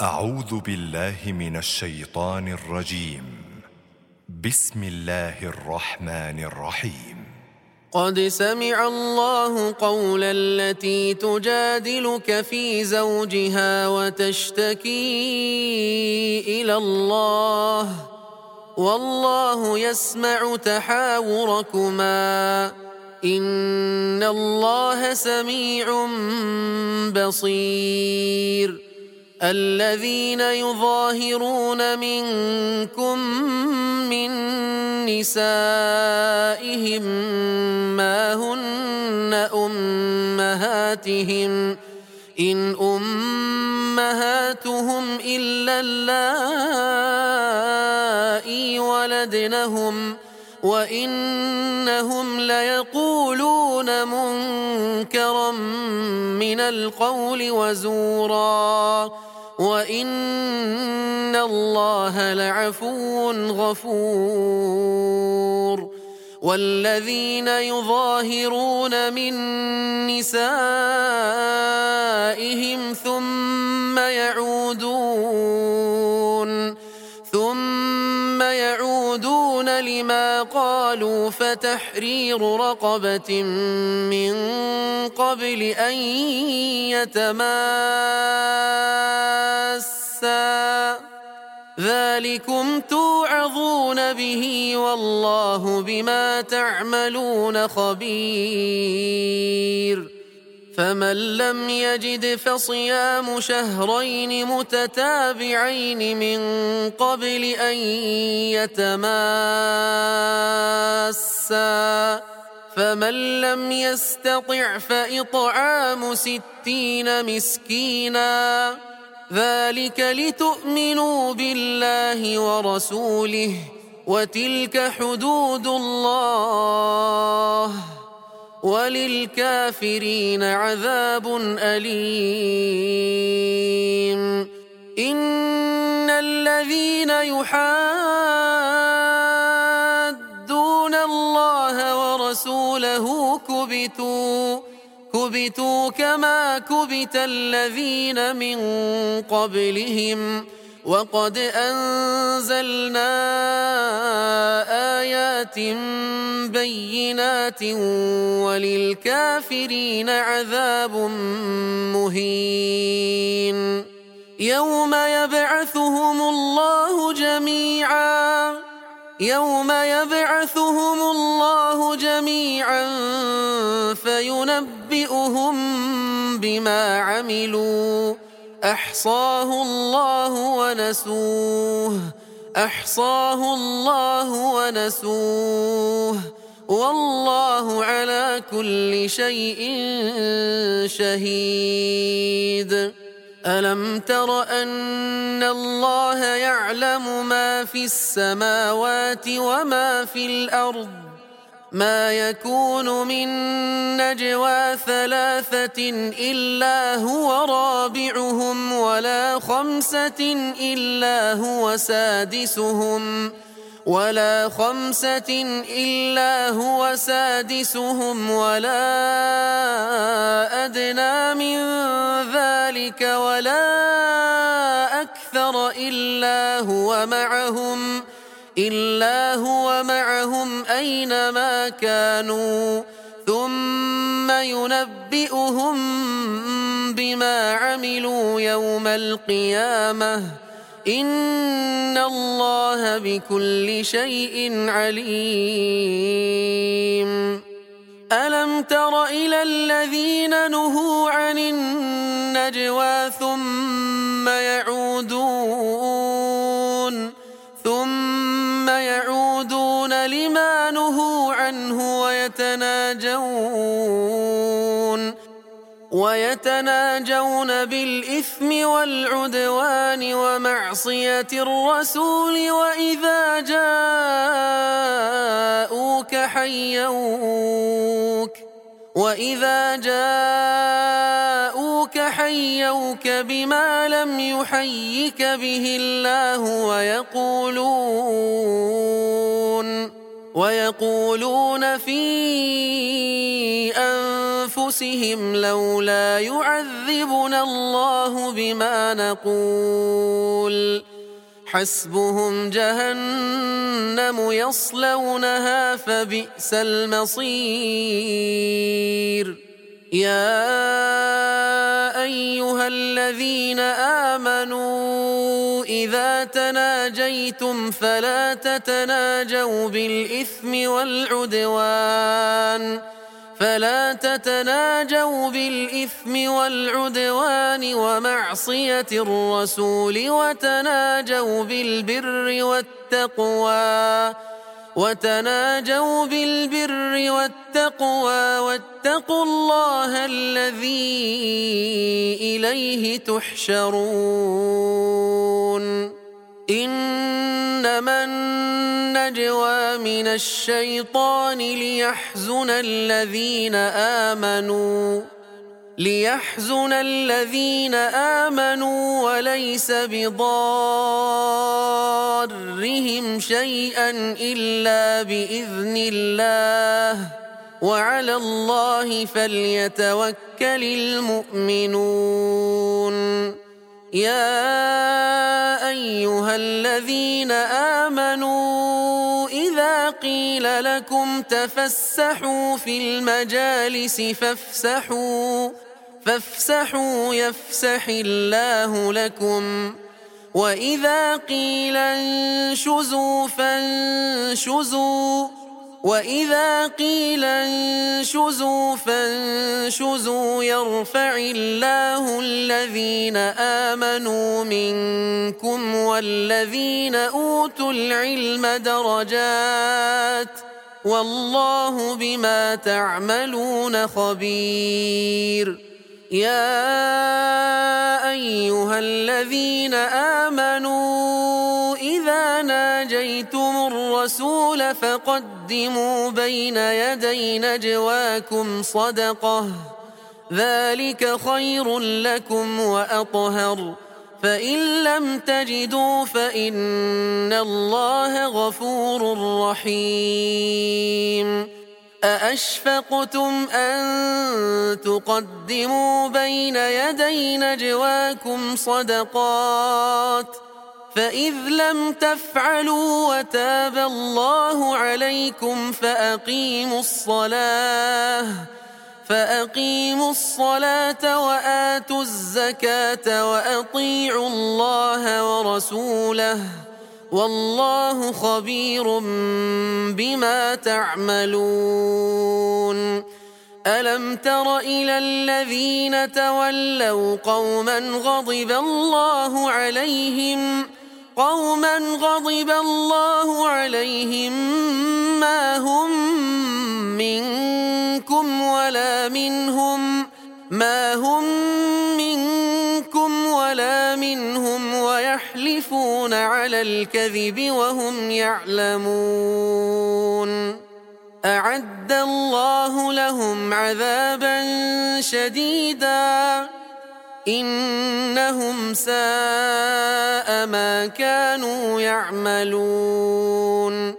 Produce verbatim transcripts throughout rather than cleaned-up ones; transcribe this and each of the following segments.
أعوذ بالله من الشيطان الرجيم. بسم الله الرحمن الرحيم. قد سمع الله قول التي تجادلك في زوجها وتشتكي إلى الله والله يسمع تحاوركما إن الله سميع بصير. الذين يظاهرون منكم من نسائهم ما هن أمهاتهم إن أمهاتهم إلا اللائي ولدنهم وإنهم ليقولون منكرا من القول وزورا وإن الله لعفو غفور. والذين يظاهرون من نسائهم ثم يعودون ثم يعودون لما قالوا فتحرير رقبة من قبل أن يتماسا ذلكم توعظون به والله بما تعملون خبير. فمن لم يجد فصيام شهرين متتابعين من قبل أن يتماسا فمن لم يستطع فإطعام ستين مسكينا ذلك لتؤمنوا بالله ورسوله وتلك حدود الله وللكافرين عذاب أليم. إن الذين يحادون الله ورسوله كبتوا كبتوا كما كبت الذين من قبلهم وقد أنزلنا آيات بينات وللكافرين عذاب مهين. يوم يبعثهم الله جميعا يوم يبعثهم الله جميعا فينبئهم بما عملوا أحصاه الله ونسوه أحصاه الله ونسوه والله على كل شيء شهيد. ألم تر أن الله يعلم ما في السماوات وما في الأرض ما يكون من نجوى ثلاثة إلا هو رابعهم ولا خمسة إلا هو سادسهم ولا خمسة إلا هو سادسهم ولا أدنى من ذلك ولا أكثر إلا هو معهم إلا هو معهم أينما كانوا ثم ينبئهم بما عملوا يوم القيامة إن الله بكل شيء عليم. ألم تر إلى الذين نهوا عن النجوى ثم يعودون ثم يعودون لما نهوا عنه ويتناجون ويتناجون بالإثم والعدوان ومعصية الرسول وإذا جاءوك حيوك وإذا جاءوك حيوك بما لم يحيك به الله ويقولون ويقولون في أنفسهم لولا يعذبنا الله بما نقول حسبهم جهنم يصلونها فبئس المصير. يا أيها الذين آمنوا إذا تناجيتم فلا تتناجوا بالإثم والعدوان فلا تتناجوا بالإثم والعدوان ومعصية الرسول وتناجوا بالبر والتقوى وتناجوا بالبر والتقوى واتقوا الله الذي إليه تحشرون. إنما النجوى من الشيطان ليحزن الذين آمنوا ليحزن الذين آمنوا وليس بضارهم شيئا إلا بإذن الله وعلى الله فليتوكل المؤمنون. يا أيها الذين آمنوا إذا قيل لكم تفسحوا في المجالس فافسحوا فافسحوا يفسح الله لكم وإذا قيل انشزوا فانشزوا وإذا قيل انشزوا فانشزوا يرفع الله الذين آمنوا منكم والذين أوتوا العلم درجات والله بما تعملون خبير. يا أيها الذين آمنوا إذا ناجيتم الرسول فقدموا بين يدي نجواكم صدقة ذلك خير لكم وأطهر فإن لم تجدوا فإن الله غفور رحيم. أأشفقتم أن تقدموا بين يدي نجواكم صدقات فإذ لم تفعلوا وتاب الله عليكم فأقيموا الصلاة فأقيموا الصلاة وآتوا الزكاة وأطيعوا الله ورسوله والله خبير بما تعملون. ألم تر إلى الذين تولوا قوما غضب الله عليهم قوما غضب الله عليهم ما هم منكم ولا منهم ما هم منكم ولا منهم ويحلفون على الكذب وهم يعلمون. أعد الله لهم عذابا شديدا إنهم ساء ما كانوا يعملون.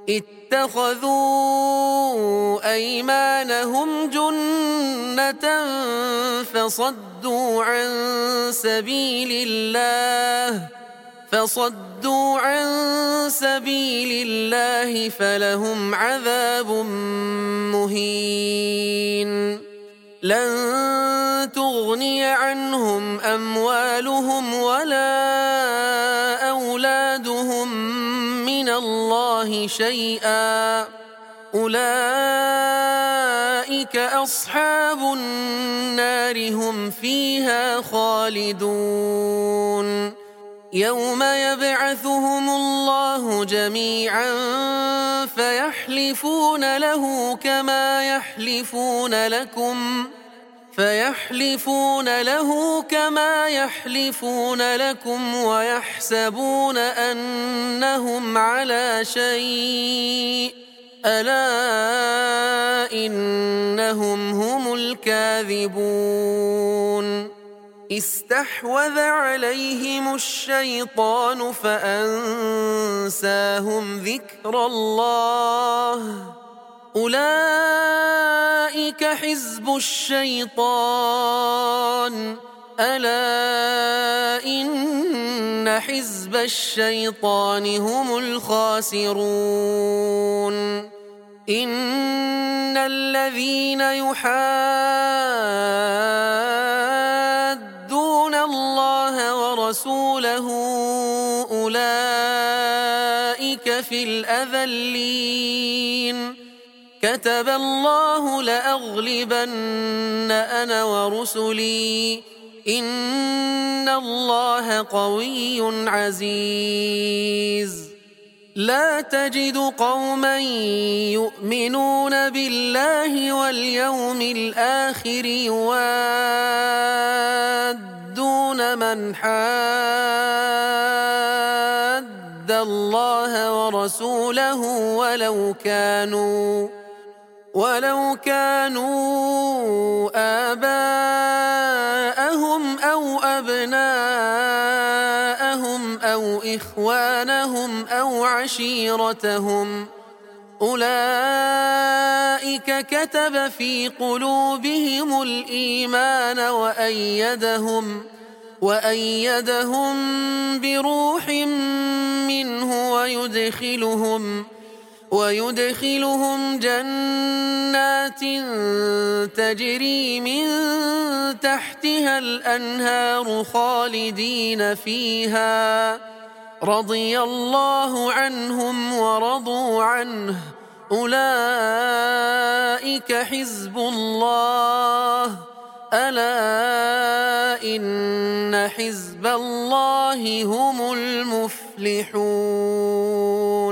اتخذوا أيمانهم جنة فصدوا عن سبيل الله فصدوا عن سبيل الله فلهم عذاب مهين. لن تغني عنهم أموالهم ولا أولادهم من الله شيئا أولئك أصحاب النار هم فيها خالدون. يوم يبعثهم الله جميعا فيحلفون له كما يحلفون لكم فيحلفون له كما يحلفون لكم ويحسبون أنهم على شيء ألا إنهم هم الكاذبون. استحوذ عليهم الشيطان فأنساهم ذكر الله أولئك حزب الشيطان ألا إن حزب الشيطان هم الخاسرون إن الذين يحادون الله ورسوله أولئك في الأذلين كتب الله لأغلبن أنا ورسلي إن الله قوي عزيز لا تجد قوما يؤمنون بالله واليوم الآخر يوادون من حاد الله ورسوله ولو كانوا ولو كانوا آباءهم أو أبناءهم أو إخوانهم أو عشيرتهم أولئك كتب في قلوبهم الإيمان وأيدهم وأيدهم بروح منه ويدخلهم ويدخلهم جنات تجري من تحتها الأنهار خالدين فيها رضي الله عنهم ورضوا عنه أولئك حزب الله ألا إن حزب الله هم المفلحون.